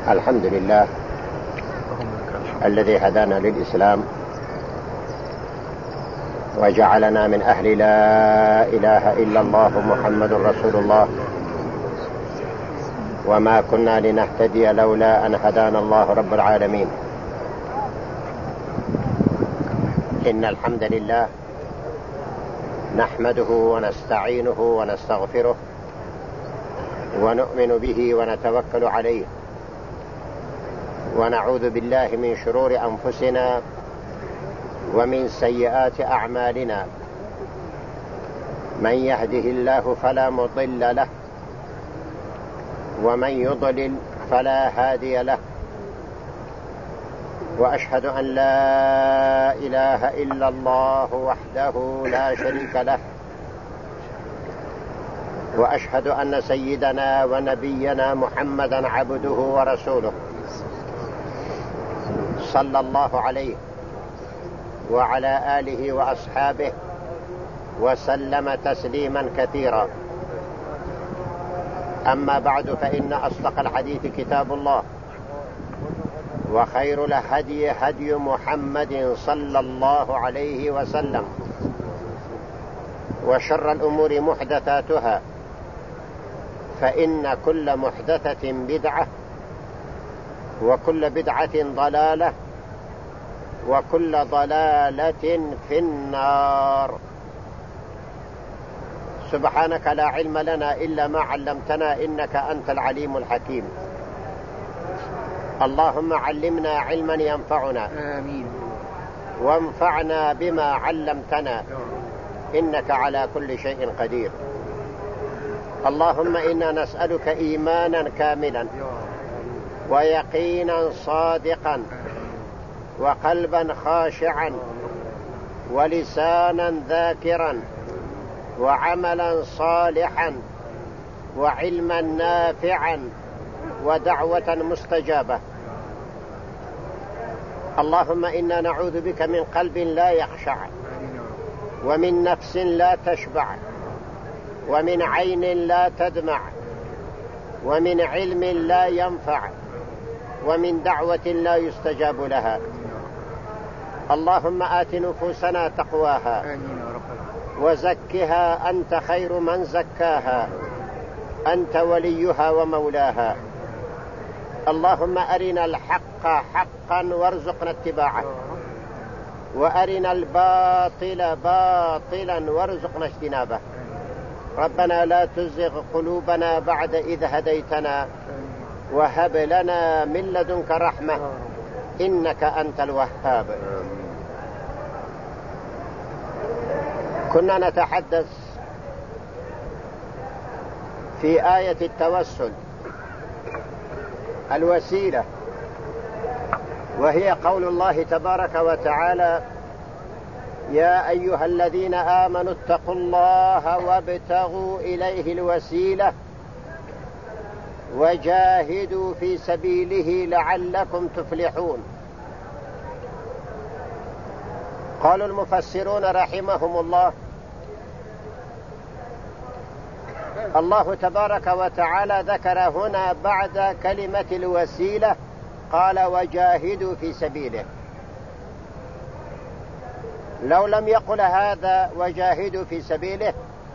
الحمد لله الذي هدانا للإسلام وجعلنا من أهل لا إله إلا الله محمد رسول الله، وما كنا لنهتدي لولا أن هدانا الله رب العالمين. إن الحمد لله نحمده ونستعينه ونستغفره ونؤمن به ونتوكل عليه، ونعوذ بالله من شرور أنفسنا ومن سيئات أعمالنا. من يهده الله فلا مضل له، ومن يضلل فلا هادي له، وأشهد أن لا إله إلا الله وحده لا شريك له، وأشهد أن سيدنا ونبينا محمدا عبده ورسوله صلى الله عليه وعلى آله وأصحابه وسلم تسليما كثيرا. أما بعد، فإن أصدق الحديث كتاب الله، وخير الهدي هدي محمد صلى الله عليه وسلم، وشر الأمور محدثاتها، فإن كل محدثة بدعة، وكل بدعة ضلالة، وكل ضلالة في النار. سبحانك لا علم لنا إلا ما علمتنا، إنك أنت العليم الحكيم. اللهم علمنا علما ينفعنا، آمين، وانفعنا بما علمتنا، إنك على كل شيء قدير. اللهم إنا نسألك إيمانا كاملا، ويقينا صادقا، وقلبا خاشعا، ولسانا ذاكرا، وعملا صالحا، وعلما نافعا، ودعوة مستجابة. اللهم إنا نعوذ بك من قلب لا يخشع، ومن نفس لا تشبع، ومن عين لا تدمع، ومن علم لا ينفع، ومن دعوة لا يستجاب لها. اللهم آت نفوسنا تقواها، وزكها أنت خير من زكاها، أنت وليها ومولاها. اللهم أرنا الحق حقا وارزقنا اتباعه، وأرنا الباطل باطلا وارزقنا اجتنابه. ربنا لا تزغ قلوبنا بعد إذ هديتنا، وهب لنا من لدنك رحمة، إنك أنت الوهاب. كنا نتحدث في آية التوسل، الوسيلة، وهي قول الله تبارك وتعالى: يا أيها الذين آمنوا اتقوا الله وابتغوا إليه الوسيلة وجاهدوا في سبيله لعلكم تفلحون. قال المفسرون رحمهم الله: الله تبارك وتعالى ذكر هنا بعد كلمة الوسيلة قال: وجاهدوا في سبيله. لو لم يقل هذا وجاهدوا في سبيله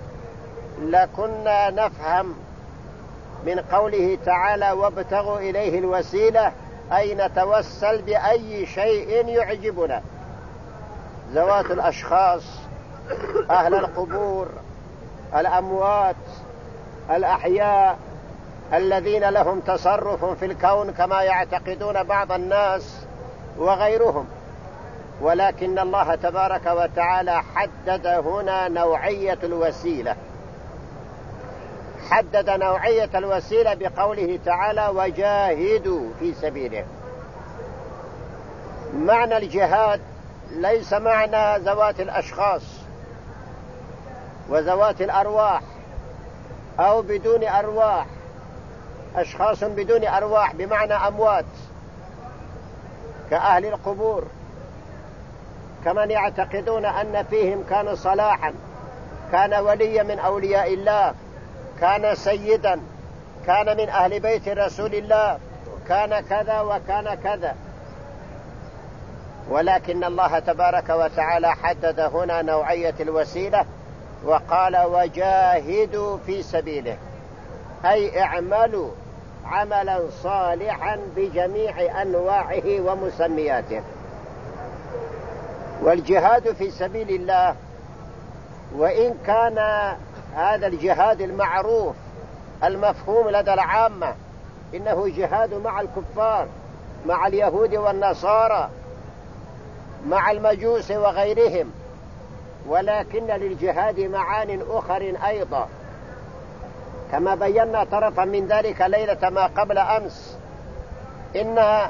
لكنا نفهم من قوله تعالى: وابتغوا إليه الوسيلة، أي نتوسل بأي شيء يعجبنا، ذوات الأشخاص، أهل القبور، الأموات، الأحياء الذين لهم تصرف في الكون كما يعتقدون بعض الناس وغيرهم. ولكن الله تبارك وتعالى حدد هنا نوعية الوسيلة، حدد نوعية الوسيلة بقوله تعالى: وجاهدوا في سبيله. معنى الجهاد ليس معنى ذوات الأشخاص وذوات الأرواح أو بدون أرواح، أشخاص بدون أرواح بمعنى أموات كأهل القبور، كمن يعتقدون أن فيهم كان صلاحا، كان وليا من أولياء الله، كان سيدا، كان من أهل بيت رسول الله كان كذا وكان كذا، ولكن الله تبارك وتعالى حدد هنا نوعية الوسيلة وقال وجاهدوا في سبيله، أي اعملوا عملا صالحا بجميع أنواعه ومسمياته. والجهاد في سبيل الله وإن كان هذا الجهاد المعروف المفهوم لدى العامة إنه جهاد مع الكفار، مع اليهود والنصارى، مع المجوس وغيرهم، ولكن للجهاد معان أخر أيضا، كما بينا طرفا من ذلك ليلة ما قبل أمس. إن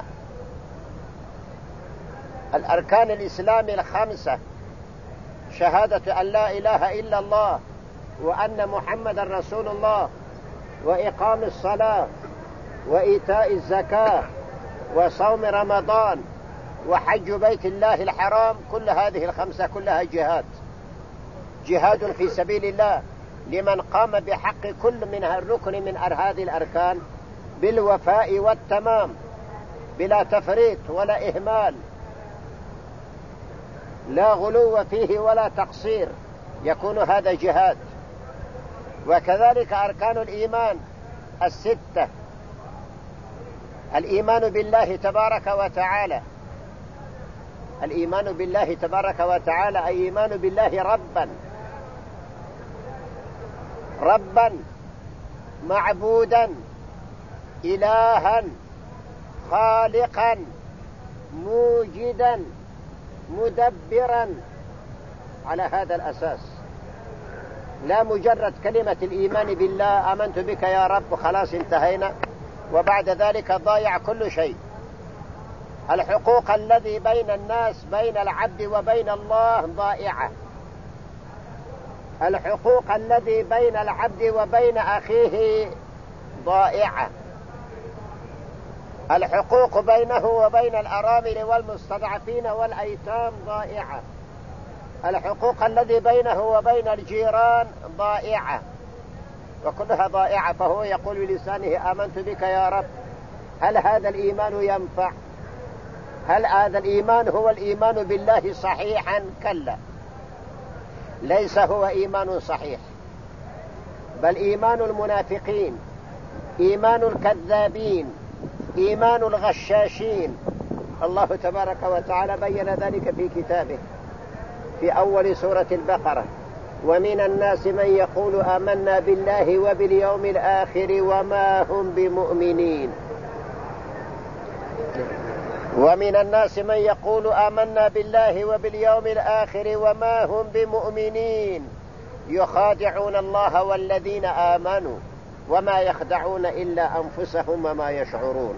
الأركان الإسلام الخمسة شهادة أن لا إله إلا الله وأن محمد رسول الله وإقام الصلاة وإيتاء الزكاة وصوم رمضان وحج بيت الله الحرام، كل هذه الخمسة كلها جهاد في سبيل الله لمن قام بحق كل منها الركن من هذه الأركان بالوفاء والتمام بلا تفريط ولا إهمال، لا غلو فيه ولا تقصير، يكون هذا جهاد. وكذلك أركان الإيمان الستة: الإيمان بالله تبارك وتعالى، الإيمان بالله تبارك وتعالى أي إيمان بالله ربا معبودا إلها خالقا موجدا مدبرا، على هذا الأساس، لا مجرد كلمة الإيمان بالله آمنت بك يا رب خلاص انتهينا وبعد ذلك ضايع كل شيء. الحقوق الذي بين الناس بين العبد وبين الله ضائعة، الحقوق الذي بين العبد وبين أخيه ضائعة، الحقوق بينه وبين الأرامل والمستضعفين والأيتام ضائعة، الحقوق الذي بينه وبين الجيران ضائعة، وكلها ضائعة. فهو يقول بلسانه آمنت بك يا رب. هل هذا الإيمان ينفع؟ هل هذا الإيمان هو الإيمان بالله صحيحا؟ كلا، ليس هو إيمان صحيح، بل إيمان المنافقين، إيمان الكذابين، إيمان الغشاشين. الله تبارك وتعالى بين ذلك في كتابه في أول سورة البقرة: ومن الناس من يقول آمنا بالله وباليوم الآخر وما هم بمؤمنين. ومن الناس من يقول آمنا بالله وباليوم الآخر وما هم بمؤمنين يخادعون الله والذين آمنوا وما يخدعون إلا أنفسهم وما يشعرون.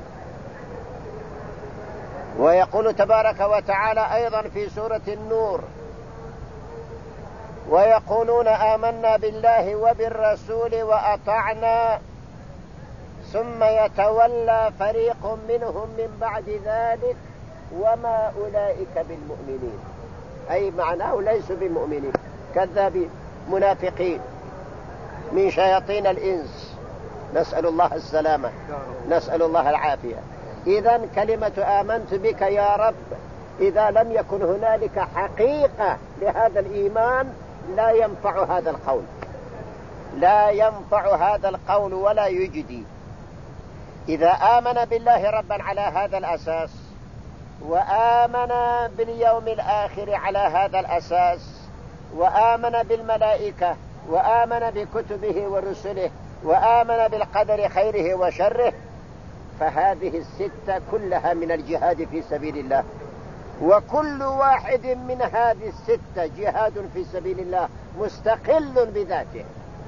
ويقول تبارك وتعالى أيضا في سورة النور: ويقولون آمنا بالله وبالرسول وأطعنا ثم يتولى فريق منهم من بعد ذلك وما أولئك بالمؤمنين، أي معناه ليسوا بمؤمنين، كذابين منافقين من شياطين الإنس، نسأل الله السلامة، نسأل الله العافية. إذن كلمة آمنت بك يا رب إذا لم يكن هنالك حقيقة لهذا الإيمان لا ينفع هذا القول، لا ينفع هذا القول ولا يجدي. إذا آمن بالله ربا على هذا الأساس وآمن باليوم الآخر على هذا الأساس وآمن بالملائكة وآمن بكتبه ورسله وآمن بالقدر خيره وشره، فهذه الستة كلها من الجهاد في سبيل الله، وكل واحد من هذه الستة جهاد في سبيل الله مستقل بذاته.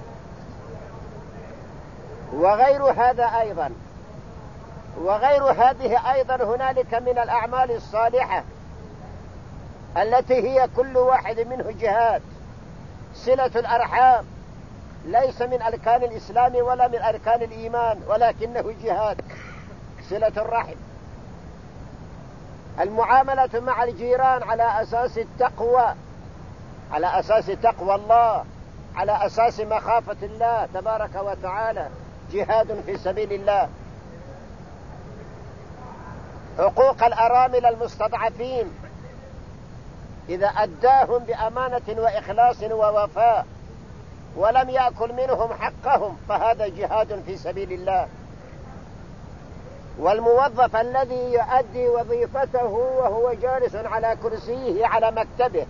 وغير هذا أيضا، وغير هذه أيضا هنالك من الأعمال الصالحة التي هي كل واحد منه جهاد. صلة الأرحام ليس من أركان الإسلام ولا من أركان الإيمان، ولكنه جهاد، صلة الرحم. المعاملة مع الجيران على أساس التقوى، على أساس تقوى الله، على أساس مخافة الله تبارك وتعالى، جهاد في سبيل الله. حقوق الأرامل المستضعفين إذا أداهم بأمانة وإخلاص ووفاء ولم يأكل منهم حقهم فهذا جهاد في سبيل الله. والموظف الذي يؤدي وظيفته وهو جالس على كرسيه على مكتبه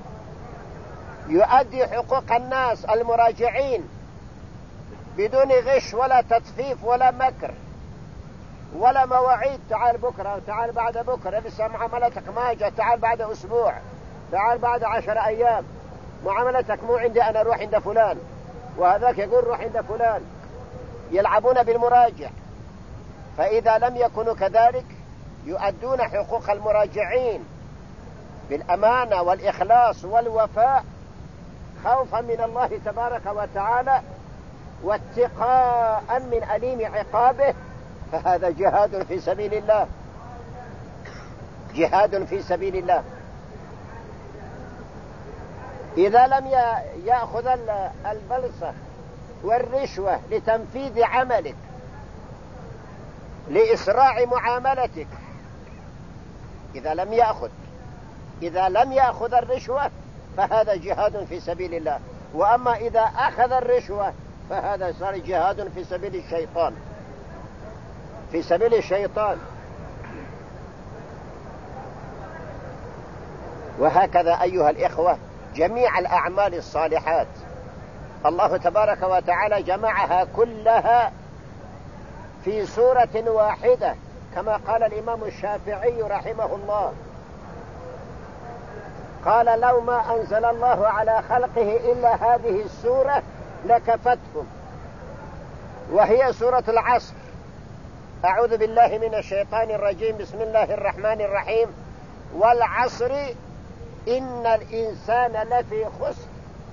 يؤدي حقوق الناس المراجعين بدون غش ولا تطفيف ولا مكر ولا مواعيد، تعال بكرة وتعال بعد بكرة، لسه معاملتك ما جاء، تعال بعد أسبوع، تعال بعد 10 أيام، معاملتك مو عندي أنا، روح عند فلان، وهذاك يقول روح عند فلان، يلعبون بالمراجع. فإذا لم يكونوا كذلك يؤدون حقوق المراجعين بالأمانة والإخلاص والوفاء خوفا من الله تبارك وتعالى واتقاء من أليم عقابه، فهذا جهاد في سبيل الله، جهاد في سبيل الله. إذا لم يأخذ البلصة والرشوة لتنفيذ عملك لإسراع معاملتك، إذا لم يأخذ الرشوة فهذا جهاد في سبيل الله. وأما إذا أخذ الرشوة فهذا صار جهاد في سبيل الشيطان، في سبيل الشيطان. وهكذا أيها الإخوة جميع الأعمال الصالحات الله تبارك وتعالى جمعها كلها في سورة واحدة، كما قال الإمام الشافعي رحمه الله، قال لو ما أنزل الله على خلقه إلا هذه السورة لكفتهم، وهي سورة العصر. أعوذ بالله من الشيطان الرجيم، بسم الله الرحمن الرحيم، والعصر إن الإنسان لفي خسر.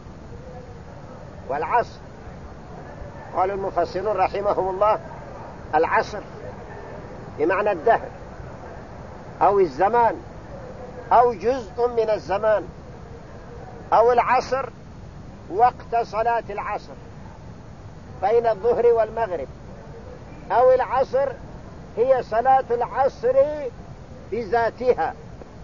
والعصر قال المفسرون رحمهم الله العصر بمعنى الدهر أو الزمان أو جزء من الزمان، أو العصر وقت صلاة العصر بين الظهر والمغرب، أو العصر هي صلاة العصر بذاتها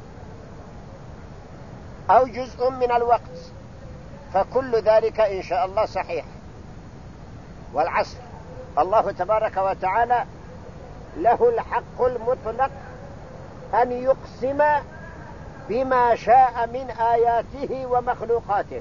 أو جزء من الوقت، فكل ذلك إن شاء الله صحيح. والعصر الله تبارك وتعالى له الحق المطلق أن يقسم بما شاء من آياته ومخلوقاته،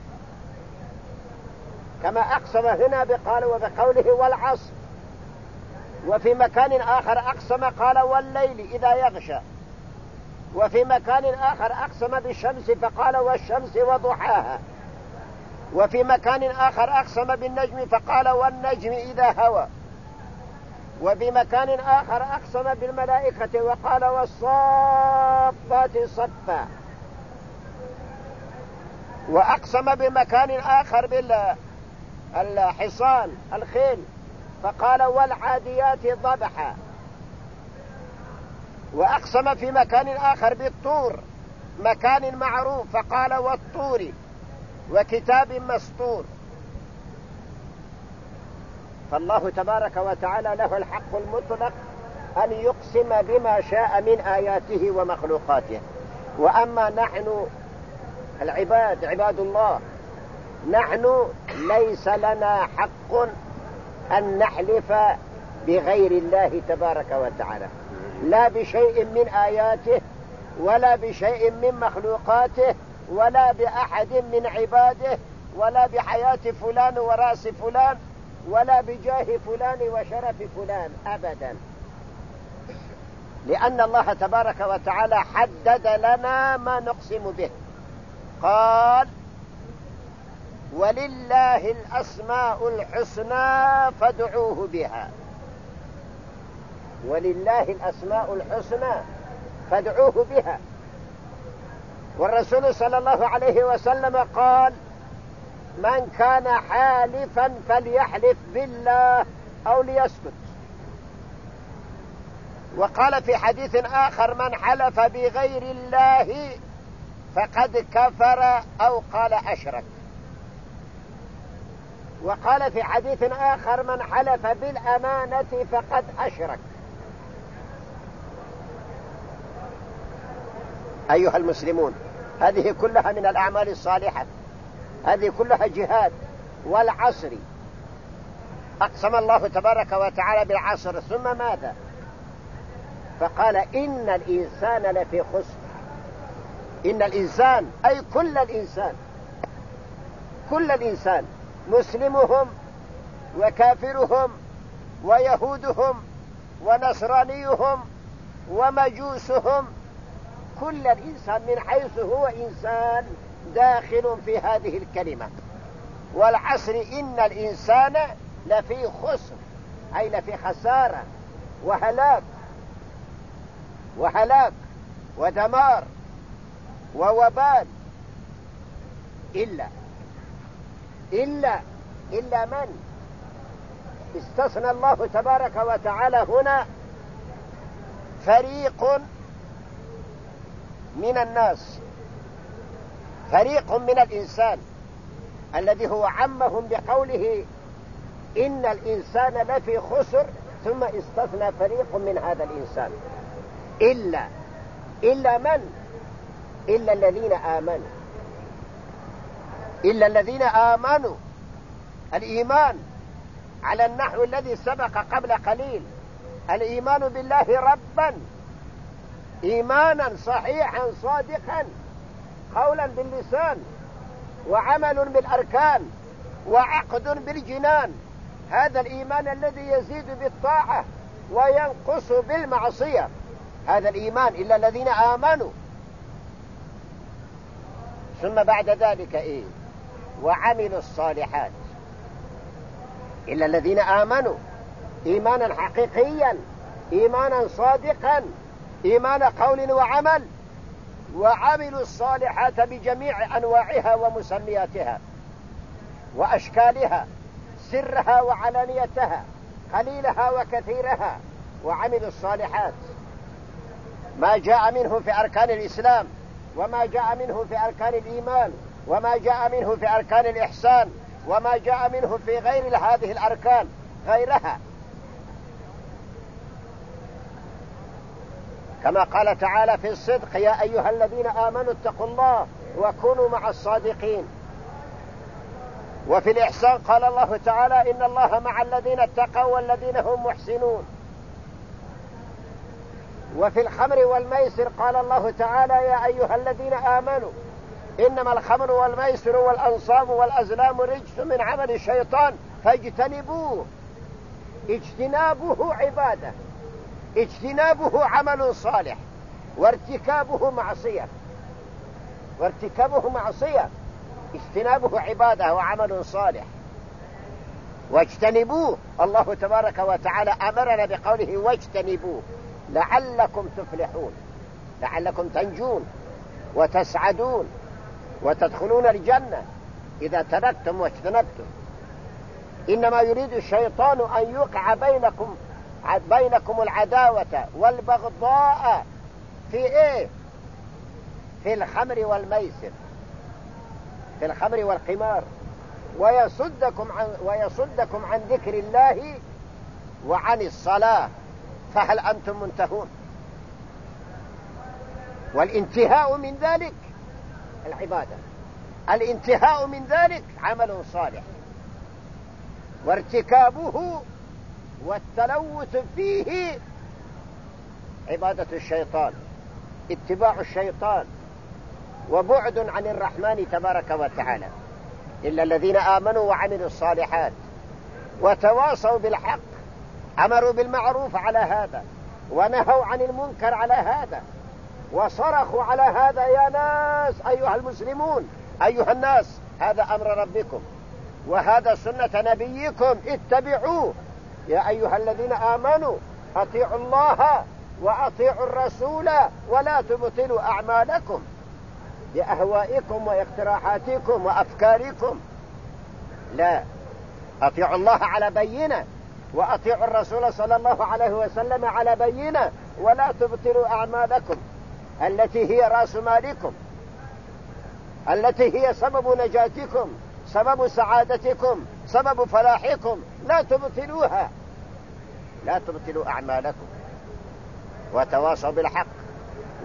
كما أقسم هنا وبقوله والعصر، وفي مكان آخر أقسم قال والليل إذا يغشى، وفي مكان آخر أقسم بالشمس فقال والشمس وضحاها، وفي مكان آخر أقسم بالنجم فقال والنجم إذا هوى، وفي مكان آخر أقسم بالملائكة وقال والصافات صفا، وأقسم بمكان آخر بالحصان الخيل فقال والعاديات ضبحا، وأقسم في مكان آخر بالطور مكان معروف فقال والطور وكتاب مسطور. فالله تبارك وتعالى له الحق المطلق أن يقسم بما شاء من آياته ومخلوقاته. وأما نحن العباد عباد الله، نحن ليس لنا حق أن نحلف بغير الله تبارك وتعالى، لا بشيء من آياته ولا بشيء من مخلوقاته ولا بأحد من عباده ولا بحياة فلان ورأس فلان ولا بجاه فلان وشرف فلان أبدا، لأن الله تبارك وتعالى حدد لنا ما نقسم به. قال ولله الأسماء الحسنى فادعوه بها، ولله الأسماء الحسنى فادعوه بها. والرسول صلى الله عليه وسلم قال من كان حالفا فليحلف بالله أو ليسكت. وقال في حديث آخر من حلف بغير الله فقد كفر أو قال أشرك. وقال في حديث آخر من حلف بالأمانة فقد أشرك. أيها المسلمون، هذه كلها من الأعمال الصالحة، هذه كلها جهاد. والعصر، أقسم الله تبارك وتعالى بالعصر، ثم ماذا؟ فقال إن الإنسان لفي خسر. إن الإنسان أي كل الإنسان، كل الإنسان، مسلمهم وكافرهم ويهودهم ونصرانيهم ومجوسهم، كل الإنسان من حيث هو إنسان داخل في هذه الكلمة. والعصر إن الإنسان لفي خسر، أي لفي خسارة وهلاك ودمار ووبال، إلا من استثنى الله تبارك وتعالى هنا فريق من الناس، فريق من الإنسان الذي هو عمهم بقوله إن الإنسان لفي خسر، ثم استثنى فريق من هذا الإنسان. إلا من؟ إلا الذين آمنوا. إلا الذين آمنوا، الإيمان على النحو الذي سبق قبل قليل، الإيمان بالله ربا إيمانا صحيحا صادقا، قولا باللسان وعمل بالأركان وعقد بالجنان. هذا الإيمان الذي يزيد بالطاعة وينقص بالمعصية، هذا الإيمان. إلا الذين آمنوا، ثم بعد ذلك وعملوا الصالحات. إلا الذين آمنوا إيمانا حقيقيا، إيمانا صادقا، إيمان قول وعمل، وعملوا الصالحات بجميع أنواعها ومسمياتها وأشكالها، سرها وعلانيتها، قليلها وكثيرها. وعملوا الصالحات، ما جاء منه في أركان الإسلام، وما جاء منه في أركان الإيمان، وما جاء منه في أركان الإحسان، وما جاء منه في غير هذه الأركان غيرها، كما قال تعالى في الصدق يا أيها الذين آمنوا اتقوا الله وكونوا مع الصادقين. وفي الإحسان قال الله تعالى إن الله مع الذين اتقوا والذين هم محسنون. وفي الخمر والميسر قال الله تعالى يا أيها الذين آمنوا إنما الخمر والميسر والأنصاب والأزلام رجس من عمل الشيطان فاجتنبوه. اجتنابه عبادة، اجتنابه عمل صالح، وارتكابه معصية، اجتنابه عبادة وعمل صالح. واجتنبوه، الله تبارك وتعالى أمرنا بقوله واجتنبوه لعلكم تفلحون، لعلكم تنجون وتسعدون وتدخلون الجنة إذا تركتم واجتنبتم. إنما يريد الشيطان أن يوقع بينكم العداوة والبغضاء في في الخمر والميسر، في الخمر والقمار، ويصدكم عن ذكر الله وعن الصلاة، فهل أنتم منتهون؟ والانتهاء من ذلك العبادة، الانتهاء من ذلك عمل صالح، وارتكابه والتلوث فيه عبادة الشيطان، اتباع الشيطان، وبعد عن الرحمن تبارك وتعالى. إلا الذين آمنوا وعملوا الصالحات وتواصوا بالحق، أمروا بالمعروف على هذا ونهوا عن المنكر على هذا، وصرخوا على هذا يا ناس أيها المسلمون، أيها الناس، هذا أمر ربكم وهذا سنة نبيكم اتبعوه. يا أيها الذين آمنوا أطيعوا الله وأطيعوا الرسول ولا تبطلوا أعمالكم بأهوائكم واقتراحاتكم وأفكاركم. لا، أطيعوا الله على بينة، وأطيعوا الرسول صلى الله عليه وسلم على بينة، ولا تبطلوا أعمالكم التي هي رأس مالكم، التي هي سبب نجاتكم، سبب سعادتكم، سبب فلاحكم. لا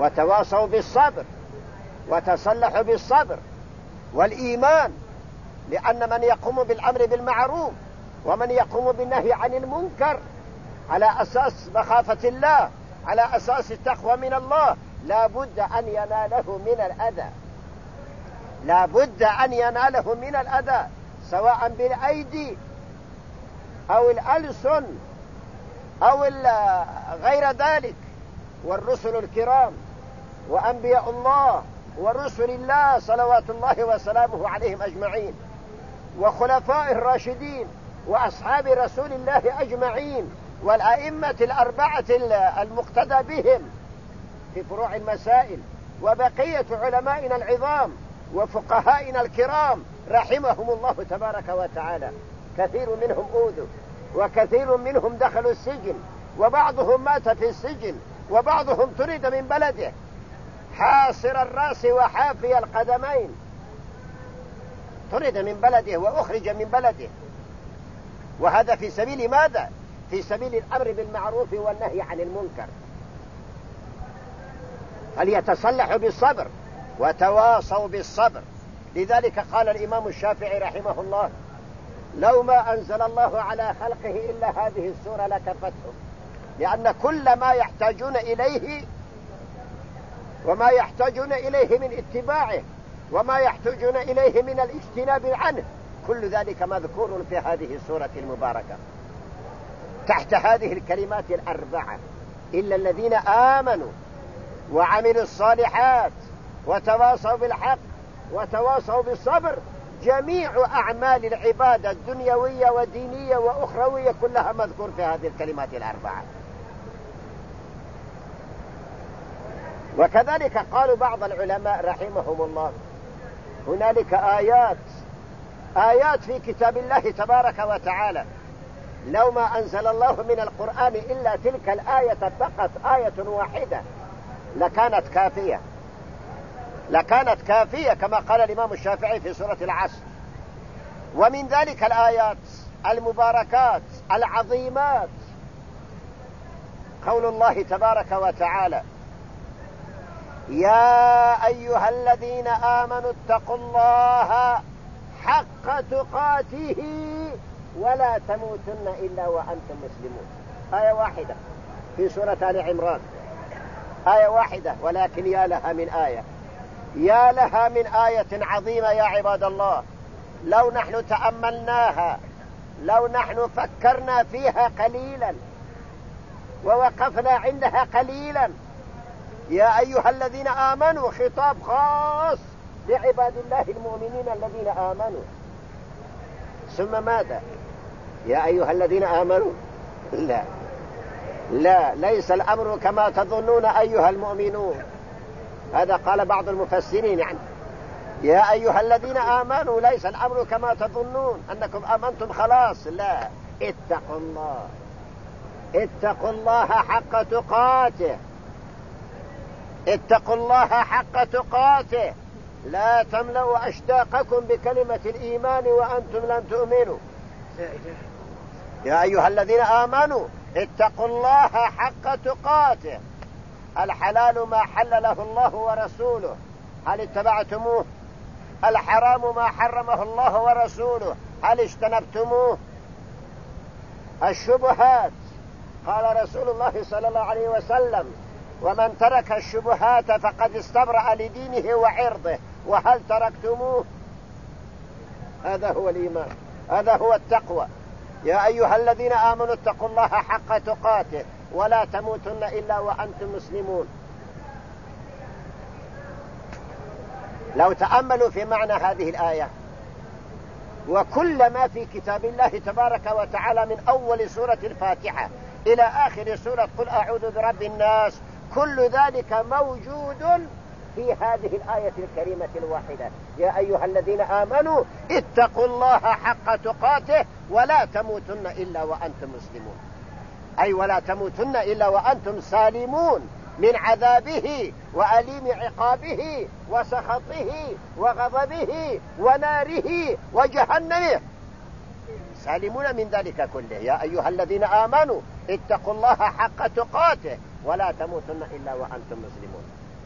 وتواصوا بالصبر وتصلحوا بالصبر والإيمان، لأن من يقوم بالأمر بالمعروف ومن يقوم بالنهي عن المنكر على أساس مخافة الله، على أساس التقوى من الله، لا بد أن يناله من الأذى، لا بد أن يناله من الأذى، سواء بالأيدي أو الألسن أو غير ذلك. والرسل الكرام وأنبياء الله ورسل الله صلوات الله وسلامه عليهم أجمعين، وخلفاء الراشدين وأصحاب رسول الله أجمعين، والأئمة الأربعة المقتدى بهم في فروع المسائل، وبقية علمائنا العظام وفقهائنا الكرام رحمهم الله تبارك وتعالى، كثير منهم أوذوا وكثير منهم دخلوا السجن، وبعضهم مات في السجن، وبعضهم طرد من بلده حاصر الرأس وحافي القدمين، طرد من بلده وأخرج من بلده. وهذا في سبيل ماذا؟ في سبيل الأمر بالمعروف والنهي عن المنكر. فليتصلحوا بالصبر وتواصوا بالصبر. لذلك قال الإمام الشافعي رحمه الله: لو ما أنزل الله على خلقه إلا هذه السورة لكفتهم، لأن كل ما يحتاجون إليه وما يحتاجون إليه من اتباعه وما يحتاجون إليه من الاجتناب عنه، كل ذلك مذكور في هذه السورة المباركة تحت هذه الكلمات الأربعة: إلا الذين آمنوا وعملوا الصالحات وتواصوا بالحق وتواصوا بالصبر. جميع أعمال العبادة الدنيوية ودينية وأخروية كلها مذكور في هذه الكلمات الأربعة. وكذلك قالوا بعض العلماء رحمهم الله: هنالك آيات في كتاب الله تبارك وتعالى لو ما أنزل الله من القرآن إلا تلك الآية فقط، آية واحدة، لكانت كافية كما قال الإمام الشافعي في سورة العصر. ومن ذلك الآيات المباركات العظيمات قول الله تبارك وتعالى: يا أيها الذين آمنوا اتقوا الله حق تقاته ولا تموتن إلا وأنتم مسلمون. آية واحدة في سورة آل عمران، آية واحدة، ولكن يا لها من آية، يا لها من آية عظيمة يا عباد الله. لو نحن تأملناها، لو نحن فكرنا فيها قليلا ووقفنا عندها قليلا. يا أيها الذين آمنوا خطاب خاص لعباد الله المؤمنين الذين آمنوا. ثم ماذا؟ يا أيها الذين آمنوا؟ لا، ليس الأمر كما تظنون أيها المؤمنون. هذا قال بعض المفسرين يعني يا أيها الذين آمنوا ليس الأمر كما تظنون أنكم آمنتم خلاص، لا، اتقوا الله، اتقوا الله حق تقاته، اتقوا الله حق تقاته، لا تملأوا أشتاقكم بكلمة الإيمان وأنتم لم تؤمنوا. يا أيها الذين آمنوا اتقوا الله حق تقاته. الحلال ما حلله الله ورسوله، هل اتبعتموه؟ الحرام ما حرمه الله ورسوله، هل اجتنبتموه؟ الشبهات، قال رسول الله صلى الله عليه وسلم: ومن ترك الشبهات فقد استبرأ لدينه وعرضه، وهل تركتموه؟ هذا هو الإيمان، هذا هو التقوى. يا أيها الذين آمنوا اتقوا الله حق تقاته ولا تموتن إلا وأنتم مسلمون. لو تأملوا في معنى هذه الآية وكل ما في كتاب الله تبارك وتعالى من أول سورة الفاتحة إلى آخر سورة قل أعوذ برب الناس، كل ذلك موجود في هذه الآية الكريمة الواحدة: يا أيها الذين آمنوا اتقوا الله حق تقاته ولا تموتن إلا وأنتم مسلمون، أي ولا تموتن إلا وأنتم سالمون من عذابه وأليم عقابه وسخطه وغضبه وناره وجهنمه، سالمون من ذلك كله. يا أيها الذين آمنوا اتقوا الله حق تقاته ولا تموتن إلا وأنتم مسلمون.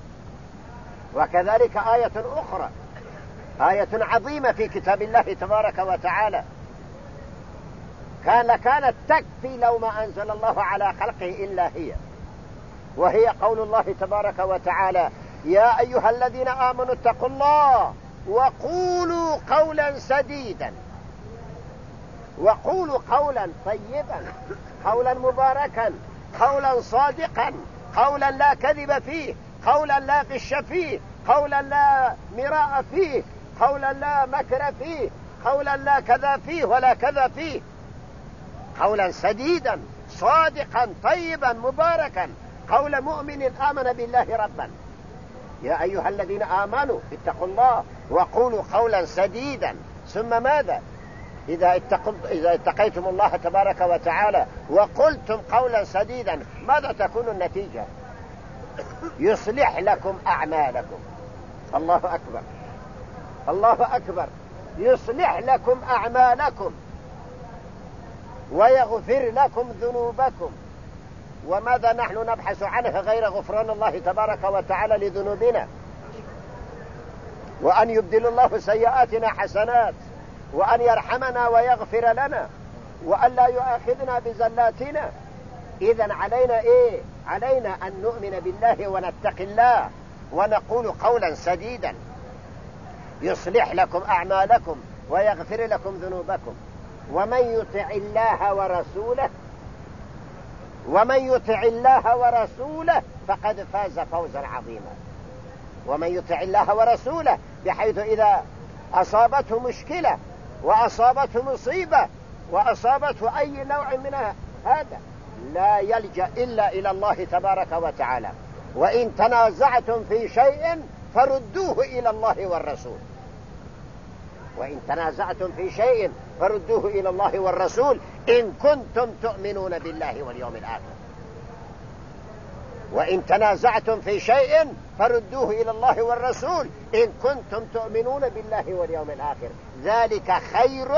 وكذلك آية أخرى، آية عظيمة في كتاب الله تبارك وتعالى كانت تكفي لو ما أنزل الله على خلقه إلا هي، وهي قول الله تبارك وتعالى: يا أيها الذين آمنوا اتقوا الله وقولوا قولا سديدا. وقولوا قولا طيبا، قولا مباركا، قولا صادقا، قولا لا كذب فيه، قولا لا غش فيه، قولا لا مراء فيه، قولا لا مكر فيه، قولا لا كذا فيه ولا كذا فيه، قولا سديدا صادقا طيبا مباركا، قول مؤمن آمن بالله ربا. يا أيها الذين آمنوا اتقوا الله وقولوا قولا سديدا. ثم ماذا؟ إذا اتقيتم الله تبارك وتعالى وقلتم قولا سديدا ماذا تكون النتيجة؟ يصلح لكم أعمالكم. الله أكبر، الله أكبر. يصلح لكم أعمالكم ويغفر لكم ذنوبكم. وماذا نحن نبحث عنه غير غفران الله تبارك وتعالى لذنوبنا، وأن يبدل الله سيئاتنا حسنات، وأن يرحمنا ويغفر لنا، وأن لا يؤاخذنا بزلاتنا. إذن علينا إيه؟ علينا أن نؤمن بالله ونتقي الله ونقول قولا سديدا يصلح لكم أعمالكم ويغفر لكم ذنوبكم. ومن يطع الله ورسوله فقد فاز فوزا عظيما. ومن يطع الله ورسوله بحيث إذا أصابته مشكلة وأصابته مصيبة وأصابته أي نوع من هذا لا يلجأ إلا إلى الله تبارك وتعالى. وإن تنازعتم في شيء فردوه إلى الله والرسول. وإن تنازعتم في شيء فردوه إلى الله والرسول إن كنتم تؤمنون بالله واليوم الآخر. وإن تنازعتم في شيء فردوه إلى الله والرسول إن كنتم تؤمنون بالله واليوم الآخر، ذلك خير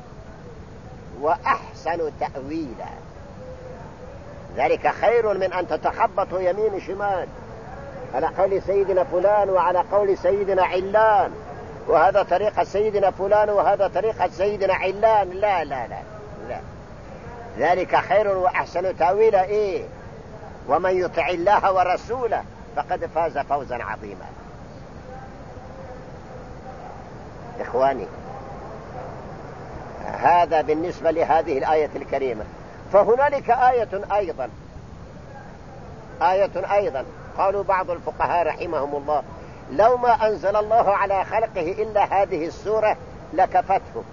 وأحسن تأويلا. ذلك خير من أن تتخبطوا يمين شمال على قول سيدنا فلان وعلى قول سيدنا علان، وهذا طريقة سيدنا فلان وهذا طريقة سيدنا علان. لا لا لا لا، ذلك خير وأحسن تأويلا. إيه؟ ومن يطع الله ورسوله فقد فاز فوزا عظيما. إخواني، هذا بالنسبة لهذه الآية الكريمة. فهنالك آية أيضا قالوا بعض الفقهاء رحمهم الله: لو ما أنزل الله على خلقه إلا هذه السورة لكفته،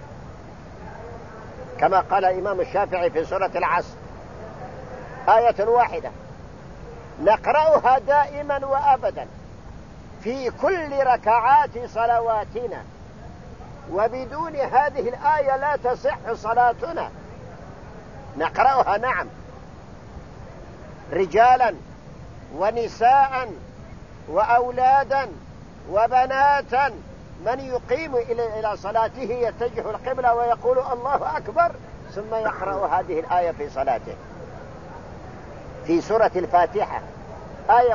كما قال الإمام الشافعي في سورة العصر: آية واحدة نقرأها دائما وأبدا في كل ركعات صلواتنا، وبدون هذه الآية لا تصح صلاتنا. نقرأها نعم، رجالا ونساء وأولادا وبناتا، من يقيم إلى صلاته يتجه القبلة ويقول الله أكبر ثم يقرأ هذه الآية في صلاته. في سورة الفاتحة آية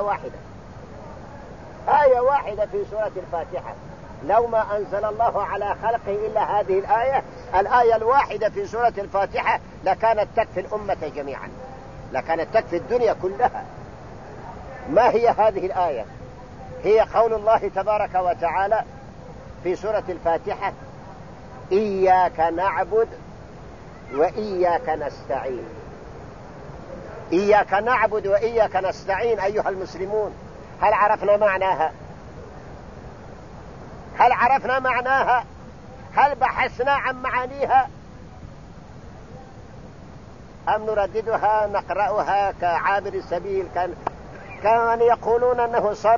واحدة في سورة الفاتحة. لو ما أنزل الله على خلقه إلا هذه الآية الواحدة في سورة الفاتحة لكانت تكفي الأمة جميعا، لكانت تكفي الدنيا كلها. ما هي هذه الآية؟ هي قول الله تبارك وتعالى في سورة الفاتحة: إياك نعبد وإياك نستعين. إياك نعبد وإياك نستعين أيها المسلمون، هل عرفنا معناها؟ هل بحثنا عن معانيها أم نرددها نقرأها كعابر السبيل؟ كان يقولون أنه صار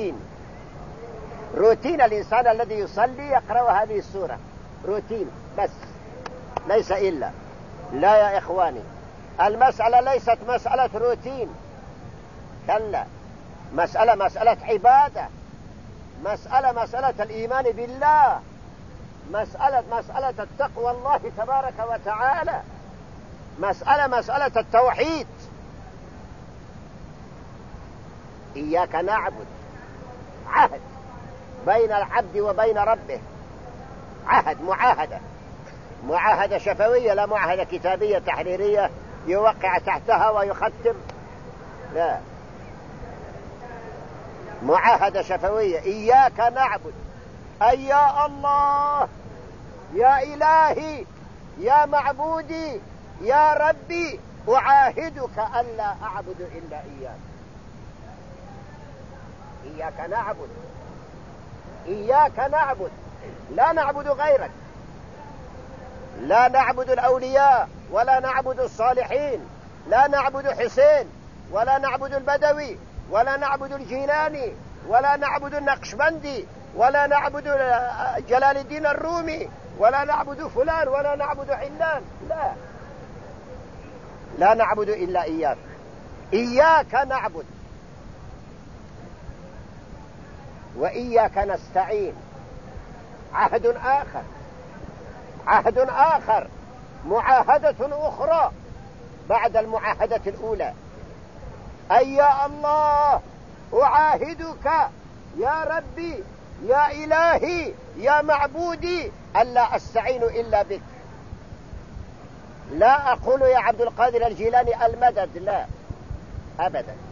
روتين الإنسان الذي يصلي يقرأ هذه السورة روتين بس، ليس إلا. لا يا إخواني، المسألة ليست مسألة روتين، كلا، مسألة عبادة، مسألة الإيمان بالله، مسألة التقوى الله تبارك وتعالى، مسألة التوحيد. إياك نعبد عهد بين العبد وبين ربه، عهد، معاهدة شفوية، لا معاهدة كتابية تحريرية يوقع تحتها ويختم، لا، معاهدة شفوية. إياك نعبد، أي يا الله، يا إلهي، يا معبودي، يا ربي، أعاهدك ألا أعبد إلا إياك. إياك نعبد، إياك نعبد، لا نعبد غيرك، لا نعبد الأولياء ولا نعبد الصالحين، لا نعبد حسين ولا نعبد البدوي ولا نعبد الجيلاني ولا نعبد النقشبندي ولا نعبد جلال الدين الرومي ولا نعبد فلان ولا نعبد علان، لا، لا نعبد إلا إياك. إياك نعبد وإياك نستعين، عهد آخر، عهد آخر، معاهدة أخرى بعد المعاهدة الأولى. أي يا الله، أعاهدك يا ربي، يا إلهي، يا معبودي، ألا أستعين إلا بك. لا أقول يا عبد القادر الجيلاني المدد، لا أبدا.